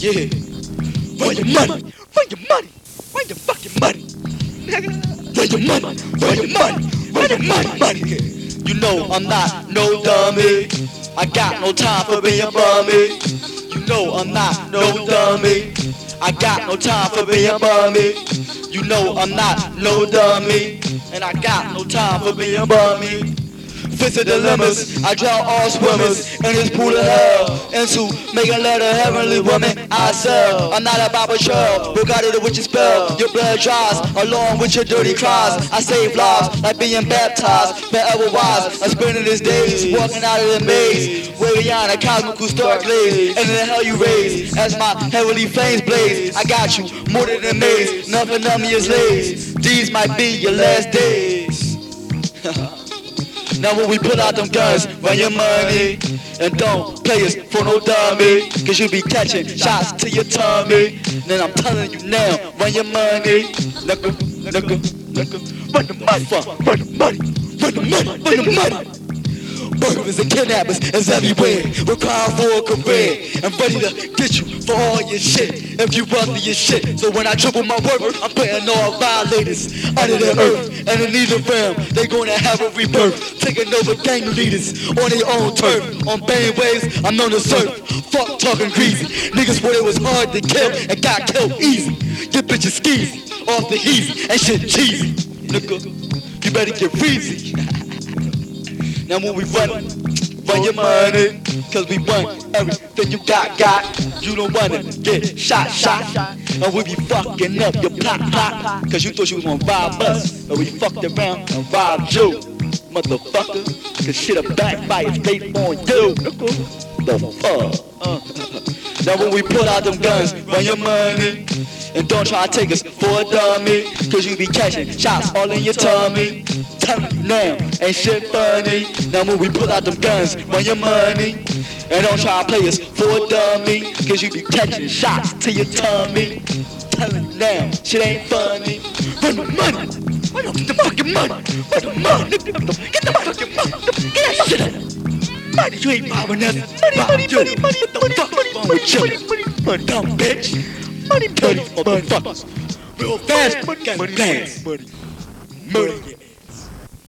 Yeah. Run your money. Run your money. Run your fucking money. Run your money. Run your money. Run your money. You know I'm not no dummy. I got no time for being bummy. You know I'm not no dummy. I got no time for being bummy. You know I'm not no dummy. And I got no time for being bummy. Fist of dilemmas, I drown all swimmers in this pool of hell. Into making love to heavenly woman, I sell. I'm not a Bible show, who got it with your spell. Your blood dries, along with your dirty cries. I save lives, like being baptized, forever wise. I'm spending these days, walking out of the maze, way beyond a cosmical star glaze. And in the hell you raise, as my heavenly flames blaze. I got you, more than a maze, nothing of me is lazy. These might be your last days. Now when we pull out them guns, run your money. And don't play us for no dummy, cause you be catching shots to your tummy. Then I'm telling you now, run your money. Run the money, run the money, run the money, run the money. Burglars and kidnappers is everywhere. We're crying for a career and ready to get you for all your shit. If you run your shit, so when I triple my work, I'm putting all violators under the earth. And in either realm, they gonna have a rebirth, taking over gang leaders on their own turf. On bang waves, I'm known to surf. Fuck talking greasy. Niggas thought it was hard to kill and got killed easy. Get bitches skeezy off the easy and shit cheesy. Nigga, you better get breezy. Now when we run your money, cause we want everything you got. You don't wanna get shot. And we be fucking up your plot, cause you thought you was gonna rob us, but we fucked around and robbed you, motherfucker. Cause shit a backfire straight on you. The fuck? Now when we pull out them guns, run your money. And don't try to take us for a dummy, cause you be catching shots all in your tummy. Tell me now, ain't shit funny. Now when we pull out them guns, run your money. And don't try to play us for a dummy, cause you be catching shots to your tummy. Tell me now, shit ain't funny. Run the money, get the fucking money. Run the money, get the fucking money. Get that shit up. Money, you ain't robbing nothing. Money, what the fuck is wrong with you? Money, dumb bitch. Money, motherfuckers. Real fast, money, money, money. Murder.